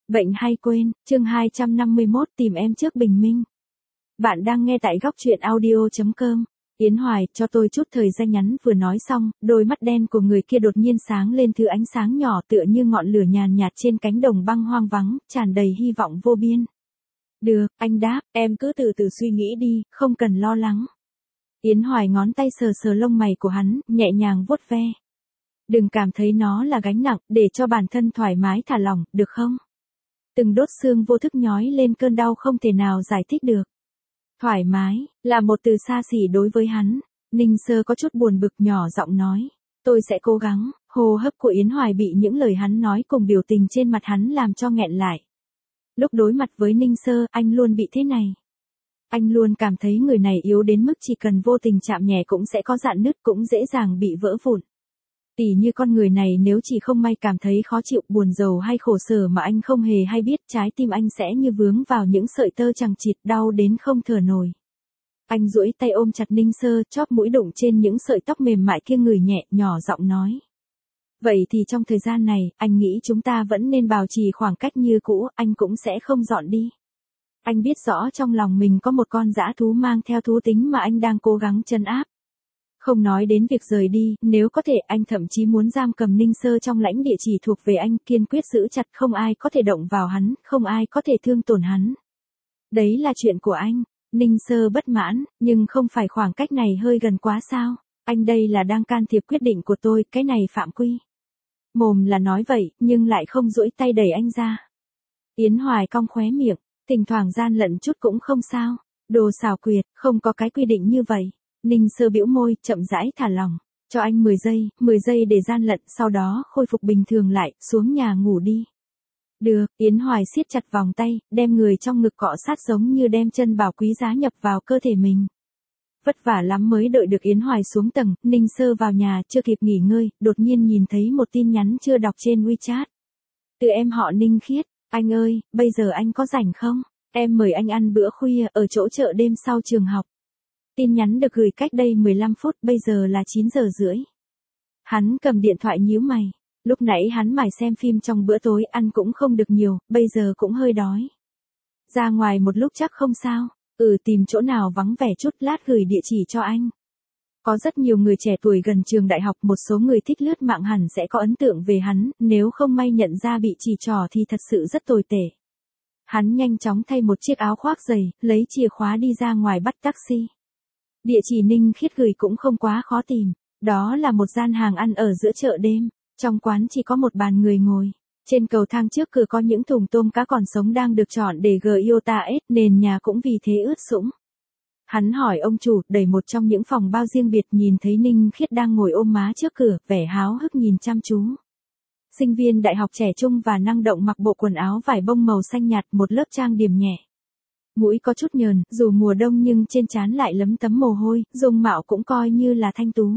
Bệnh hay quên, chương 251 tìm em trước bình minh. Bạn đang nghe tại góc chuyện audio.com. Yến Hoài, cho tôi chút thời gian nhắn vừa nói xong, đôi mắt đen của người kia đột nhiên sáng lên thứ ánh sáng nhỏ tựa như ngọn lửa nhàn nhạt trên cánh đồng băng hoang vắng, tràn đầy hy vọng vô biên. Được, anh đáp, em cứ từ từ suy nghĩ đi, không cần lo lắng. Yến Hoài ngón tay sờ sờ lông mày của hắn, nhẹ nhàng vuốt ve. Đừng cảm thấy nó là gánh nặng, để cho bản thân thoải mái thả lỏng, được không? Từng đốt xương vô thức nhói lên cơn đau không thể nào giải thích được. Thoải mái, là một từ xa xỉ đối với hắn. Ninh Sơ có chút buồn bực nhỏ giọng nói. Tôi sẽ cố gắng. Hô hấp của Yến Hoài bị những lời hắn nói cùng biểu tình trên mặt hắn làm cho nghẹn lại. Lúc đối mặt với Ninh Sơ, anh luôn bị thế này. Anh luôn cảm thấy người này yếu đến mức chỉ cần vô tình chạm nhẹ cũng sẽ có rạn nứt, cũng dễ dàng bị vỡ vụn. Tỉ như con người này nếu chỉ không may cảm thấy khó chịu, buồn rầu hay khổ sở mà anh không hề hay biết, trái tim anh sẽ như vướng vào những sợi tơ chằng chịt, đau đến không thở nổi. Anh duỗi tay ôm chặt Ninh Sơ, chóp mũi đụng trên những sợi tóc mềm mại kia, ngửi nhẹ, nhỏ giọng nói. Vậy thì trong thời gian này, anh nghĩ chúng ta vẫn nên bảo trì khoảng cách như cũ, anh cũng sẽ không dọn đi. Anh biết rõ trong lòng mình có một con dã thú mang theo thú tính mà anh đang cố gắng trấn áp. Không nói đến việc rời đi, nếu có thể anh thậm chí muốn giam cầm Ninh Sơ trong lãnh địa chỉ thuộc về anh, kiên quyết giữ chặt, không ai có thể động vào hắn, không ai có thể thương tổn hắn. Đấy là chuyện của anh. Ninh Sơ bất mãn, nhưng không phải khoảng cách này hơi gần quá sao? Anh đây là đang can thiệp quyết định của tôi, cái này phạm quy. Mồm là nói vậy, nhưng lại không duỗi tay đẩy anh ra. Yến Hoài cong khóe miệng, thỉnh thoảng gian lận chút cũng không sao. Đồ xảo quyệt, không có cái quy định như vậy. Ninh Sơ bĩu môi, chậm rãi thả lỏng. Cho anh 10 giây để gian lận, sau đó khôi phục bình thường lại, xuống nhà ngủ đi. Được, Yến Hoài siết chặt vòng tay, đem người trong ngực cọ sát giống như đem chân bảo quý giá nhập vào cơ thể mình. Vất vả lắm mới đợi được Yến Hoài xuống tầng, Ninh Sơ vào nhà, chưa kịp nghỉ ngơi, đột nhiên nhìn thấy một tin nhắn chưa đọc trên WeChat. Từ em họ Ninh Khiết, anh ơi, bây giờ anh có rảnh không? Em mời anh ăn bữa khuya ở chỗ chợ đêm sau trường học. Tin nhắn được gửi cách đây 15 phút, bây giờ là 9 giờ rưỡi. Hắn cầm điện thoại nhíu mày. Lúc nãy hắn mải xem phim trong bữa tối, ăn cũng không được nhiều, bây giờ cũng hơi đói. Ra ngoài một lúc chắc không sao. Tìm chỗ nào vắng vẻ chút, lát gửi địa chỉ cho anh. Có rất nhiều người trẻ tuổi gần trường đại học, một số người thích lướt mạng hẳn sẽ có ấn tượng về hắn, nếu không may nhận ra bị chỉ trỏ thì thật sự rất tồi tệ. Hắn nhanh chóng thay một chiếc áo khoác dày, lấy chìa khóa đi ra ngoài bắt taxi. Địa chỉ Ninh Khiết gửi cũng không quá khó tìm. Đó là một gian hàng ăn ở giữa chợ đêm. Trong quán chỉ có một bàn người ngồi. Trên cầu thang trước cửa có những thùng tôm cá còn sống đang được chọn để Giota ép, nền nhà cũng vì thế ướt sũng. Hắn hỏi ông chủ, đẩy một trong những phòng bao riêng biệt, nhìn thấy Ninh Khiết đang ngồi ôm má trước cửa, vẻ háo hức nhìn chăm chú. Sinh viên đại học trẻ trung và năng động, mặc bộ quần áo vải bông màu xanh nhạt, một lớp trang điểm nhẹ. Mũi có chút nhờn, dù mùa đông nhưng trên trán lại lấm tấm mồ hôi, dung mạo cũng coi như là thanh tú.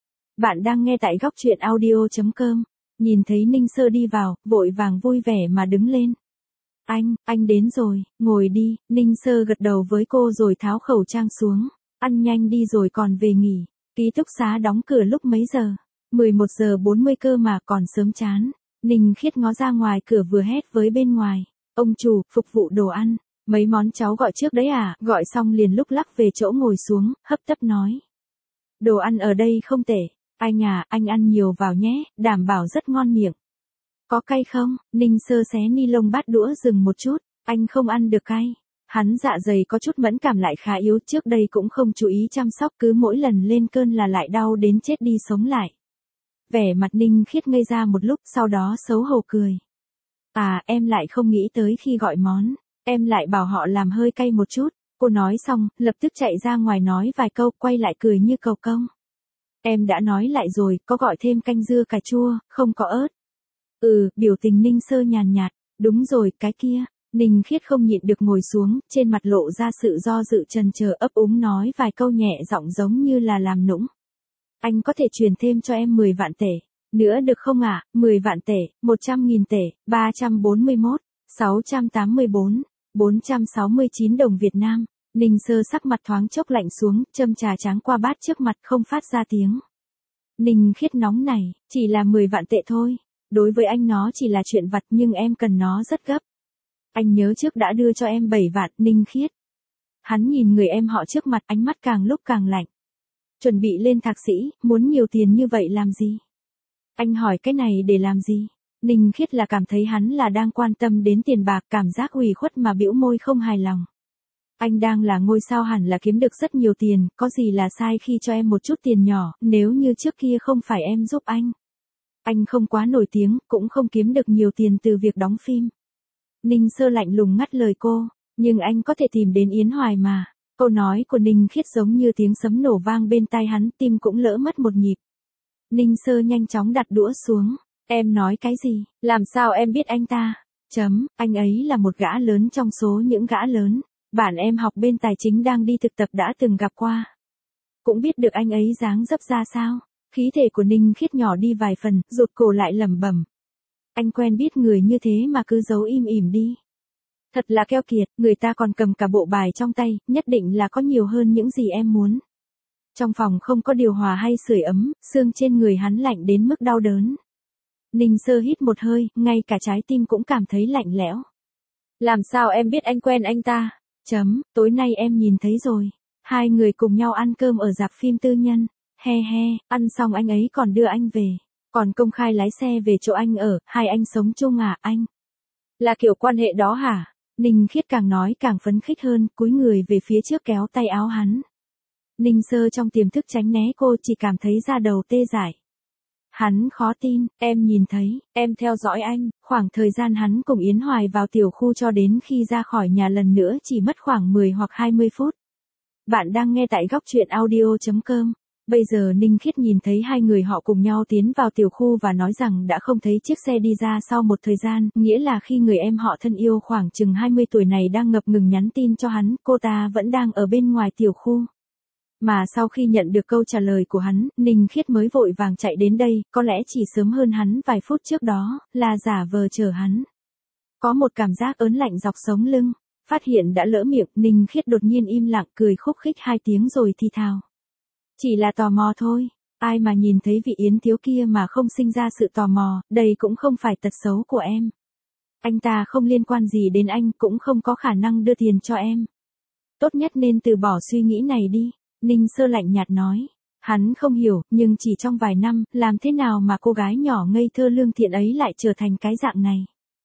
Bạn đang nghe tại góc chuyện audio.com. Nhìn thấy Ninh Sơ đi vào, vội vàng vui vẻ mà đứng lên. Anh đến rồi, ngồi đi. Ninh Sơ gật đầu với cô rồi tháo khẩu trang xuống. Ăn nhanh đi rồi còn về nghỉ. Ký túc xá đóng cửa lúc mấy giờ? 11 giờ 40 cơ mà, còn sớm chán. Ninh Khiết ngó ra ngoài cửa vừa hét với bên ngoài. Ông chủ, phục vụ đồ ăn. Mấy món cháu gọi trước đấy à? Gọi xong liền lúc lắc về chỗ ngồi xuống, hấp tấp nói. Đồ ăn ở đây không tệ. Anh à, anh ăn nhiều vào nhé, đảm bảo rất ngon miệng. Có cay không? Ninh Sơ xé ni lông bát đũa dừng một chút. Anh không ăn được cay. Hắn dạ dày có chút mẫn cảm lại khá yếu, trước đây cũng không chú ý chăm sóc, cứ mỗi lần lên cơn là lại đau đến chết đi sống lại. Vẻ mặt Ninh Khiết ngây ra một lúc, sau đó xấu hổ cười. À, em lại không nghĩ tới khi gọi món. Em lại bảo họ làm hơi cay một chút. Cô nói xong, lập tức chạy ra ngoài nói vài câu, quay lại cười như cầu công. Em đã nói lại rồi, có gọi thêm canh dưa cà chua, không có ớt. Biểu tình Ninh Sơ nhàn nhạt. Đúng rồi, cái kia. Ninh Khiết không nhịn được ngồi xuống, trên mặt lộ ra sự do dự chần chờ, ấp úng nói vài câu nhẹ giọng giống như là làm nũng. Anh có thể truyền thêm cho em 10 vạn tệ. Nữa được không ạ? 10 vạn tệ, 100.000 tệ, 341, 684, 469 đồng Việt Nam. Ninh Sơ sắc mặt thoáng chốc lạnh xuống, châm trà tráng qua bát trước mặt không phát ra tiếng. Ninh Khiết nóng này, chỉ là 10 vạn tệ thôi. Đối với anh nó chỉ là chuyện vặt nhưng em cần nó rất gấp. Anh nhớ trước đã đưa cho em 7 vạn, Ninh Khiết. Hắn nhìn người em họ trước mặt, ánh mắt càng lúc càng lạnh. Chuẩn bị lên thạc sĩ, muốn nhiều tiền như vậy làm gì? Anh hỏi cái này để làm gì? Ninh Khiết là cảm thấy hắn là đang quan tâm đến tiền bạc, cảm giác ủy khuất mà bĩu môi không hài lòng. Anh đang là ngôi sao hẳn là kiếm được rất nhiều tiền, có gì là sai khi cho em một chút tiền nhỏ, nếu như trước kia không phải em giúp anh. Anh không quá nổi tiếng, cũng không kiếm được nhiều tiền từ việc đóng phim. Ninh Sơ lạnh lùng ngắt lời cô, nhưng anh có thể tìm đến Yến Hoài mà. Câu nói của Ninh Khiết giống như tiếng sấm nổ vang bên tai hắn, tim cũng lỡ mất một nhịp. Ninh Sơ nhanh chóng đặt đũa xuống. Em nói cái gì? Làm sao em biết anh ta? Anh ấy là một gã lớn trong số những gã lớn. Bạn em học bên tài chính đang đi thực tập đã từng gặp qua. Cũng biết được anh ấy dáng dấp ra sao. Khí thể của Ninh Khiết nhỏ đi vài phần, rụt cổ lại lẩm bẩm. Anh quen biết người như thế mà cứ giấu im ỉm đi. Thật là keo kiệt, người ta còn cầm cả bộ bài trong tay, nhất định là có nhiều hơn những gì em muốn. Trong phòng không có điều hòa hay sưởi ấm, xương trên người hắn lạnh đến mức đau đớn. Ninh Sơ hít một hơi, ngay cả trái tim cũng cảm thấy lạnh lẽo. Làm sao em biết anh quen anh ta? Tối nay em nhìn thấy rồi. Hai người cùng nhau ăn cơm ở rạp phim tư nhân. He he, ăn xong anh ấy còn đưa anh về. Còn công khai lái xe về chỗ anh ở, hai anh sống chung à anh? Là kiểu quan hệ đó hả? Ninh Khiết càng nói càng phấn khích hơn, cúi người về phía trước kéo tay áo hắn. Ninh Sơ trong tiềm thức tránh né cô, chỉ cảm thấy da đầu tê dại. Hắn khó tin, em nhìn thấy, em theo dõi anh, khoảng thời gian hắn cùng Yến Hoài vào tiểu khu cho đến khi ra khỏi nhà lần nữa chỉ mất khoảng 10 hoặc 20 phút. Bạn đang nghe tại góc truyện audio.com. Bây giờ Ninh Khiết nhìn thấy hai người họ cùng nhau tiến vào tiểu khu và nói rằng đã không thấy chiếc xe đi ra sau một thời gian, nghĩa là khi người em họ thân yêu khoảng chừng 20 tuổi này đang ngập ngừng nhắn tin cho hắn, cô ta vẫn đang ở bên ngoài tiểu khu. Mà sau khi nhận được câu trả lời của hắn, Ninh Khiết mới vội vàng chạy đến đây, có lẽ chỉ sớm hơn hắn vài phút trước đó, là giả vờ chờ hắn. Có một cảm giác ớn lạnh dọc sống lưng, phát hiện đã lỡ miệng, Ninh Khiết đột nhiên im lặng cười khúc khích 2 tiếng rồi thì thào. Chỉ là tò mò thôi, ai mà nhìn thấy vị Yến thiếu kia mà không sinh ra sự tò mò, đây cũng không phải tật xấu của em. Anh ta không liên quan gì đến anh, cũng không có khả năng đưa tiền cho em. Tốt nhất nên từ bỏ suy nghĩ này đi, Ninh Sơ lạnh nhạt nói. Hắn không hiểu, nhưng chỉ trong vài năm, làm thế nào mà cô gái nhỏ ngây thơ lương thiện ấy lại trở thành cái dạng này.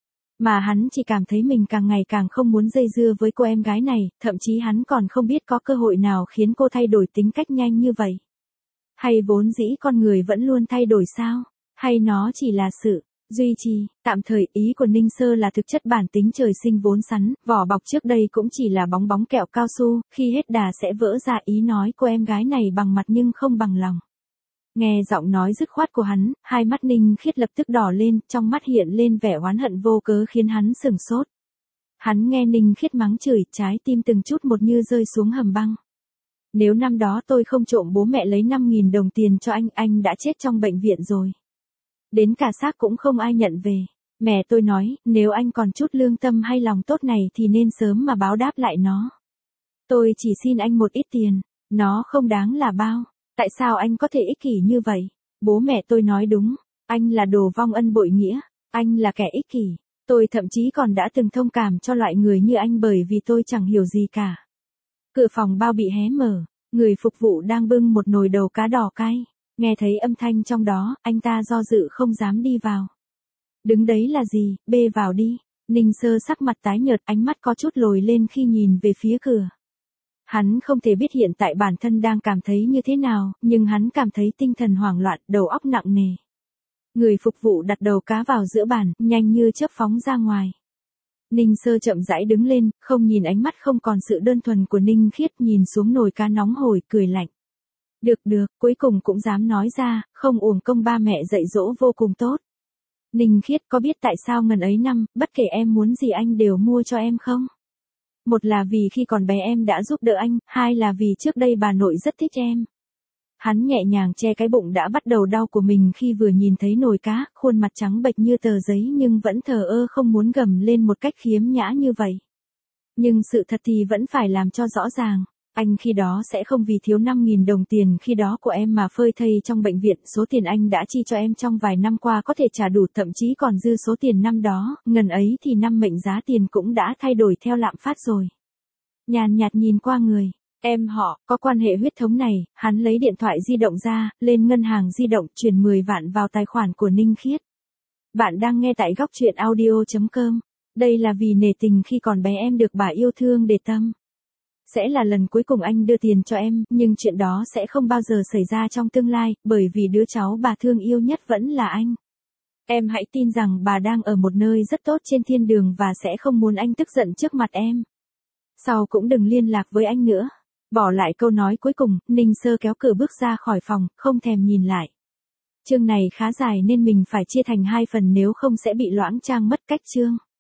Mà hắn chỉ cảm thấy mình càng ngày càng không muốn dây dưa với cô em gái này, thậm chí hắn còn không biết có cơ hội nào khiến cô thay đổi tính cách nhanh như vậy. Hay vốn dĩ con người vẫn luôn thay đổi sao? Hay nó chỉ là sự duy trì, tạm thời? Ý của Ninh Sơ là thực chất bản tính trời sinh vốn sắn, vỏ bọc trước đây cũng chỉ là bóng bóng kẹo cao su, khi hết đà sẽ vỡ ra. Ý nói cô em gái này bằng mặt nhưng không bằng lòng. Nghe giọng nói dứt khoát của hắn, hai mắt Ninh Khiết lập tức đỏ lên, trong mắt hiện lên vẻ oán hận vô cớ khiến hắn sửng sốt. Hắn nghe Ninh Khiết mắng chửi, trái tim từng chút một như rơi xuống hầm băng. Nếu năm đó tôi không trộm bố mẹ lấy 5.000 đồng tiền cho anh đã chết trong bệnh viện rồi. Đến cả xác cũng không ai nhận về. Mẹ tôi nói, nếu anh còn chút lương tâm hay lòng tốt này thì nên sớm mà báo đáp lại nó. Tôi chỉ xin anh một ít tiền, nó không đáng là bao. Tại sao anh có thể ích kỷ như vậy? Bố mẹ tôi nói đúng, anh là đồ vong ân bội nghĩa, anh là kẻ ích kỷ. Tôi thậm chí còn đã từng thông cảm cho loại người như anh bởi vì tôi chẳng hiểu gì cả. Cửa phòng bao bị hé mở, người phục vụ đang bưng một nồi đầu cá đỏ cay. Nghe thấy âm thanh trong đó, anh ta do dự không dám đi vào. Đứng đấy là gì, bê vào đi. Ninh Sơ sắc mặt tái nhợt, ánh mắt có chút lồi lên khi nhìn về phía cửa. Hắn không thể biết hiện tại bản thân đang cảm thấy như thế nào, nhưng hắn cảm thấy tinh thần hoảng loạn, đầu óc nặng nề. Người phục vụ đặt đầu cá vào giữa bàn, nhanh như chớp phóng ra ngoài. Ninh Sơ chậm rãi đứng lên, không nhìn ánh mắt không còn sự đơn thuần của Ninh Khiết, nhìn xuống nồi cá nóng hổi, cười lạnh. Được, cuối cùng cũng dám nói ra, không uổng công ba mẹ dạy dỗ vô cùng tốt. Ninh Khiết, có biết tại sao ngần ấy năm, bất kể em muốn gì anh đều mua cho em không? Một là vì khi còn bé em đã giúp đỡ anh, hai là vì trước đây bà nội rất thích em. Hắn nhẹ nhàng che cái bụng đã bắt đầu đau của mình khi vừa nhìn thấy nồi cá, khuôn mặt trắng bệch như tờ giấy nhưng vẫn thờ ơ không muốn gầm lên một cách khiếm nhã như vậy. Nhưng sự thật thì vẫn phải làm cho rõ ràng. Anh khi đó sẽ không vì thiếu 5.000 đồng tiền khi đó của em mà phơi thây trong bệnh viện, số tiền anh đã chi cho em trong vài năm qua có thể trả đủ, thậm chí còn dư số tiền năm đó, ngần ấy thì năm mệnh giá tiền cũng đã thay đổi theo lạm phát rồi. Nhàn nhạt nhìn qua người em họ, có quan hệ huyết thống này, hắn lấy điện thoại di động ra, lên ngân hàng di động, chuyển 10 vạn vào tài khoản của Ninh Khiết. Bạn đang nghe tại góc truyện audio.com. Đây là vì nể tình khi còn bé em được bà yêu thương để tâm. Sẽ là lần cuối cùng anh đưa tiền cho em, nhưng chuyện đó sẽ không bao giờ xảy ra trong tương lai, bởi vì đứa cháu bà thương yêu nhất vẫn là anh. Em hãy tin rằng bà đang ở một nơi rất tốt trên thiên đường và sẽ không muốn anh tức giận trước mặt em. Sau cũng đừng liên lạc với anh nữa. Bỏ lại câu nói cuối cùng, Ninh Sơ kéo cửa bước ra khỏi phòng, không thèm nhìn lại. Chương này khá dài nên mình phải chia thành 2 phần nếu không sẽ bị loãng trang mất cách chương.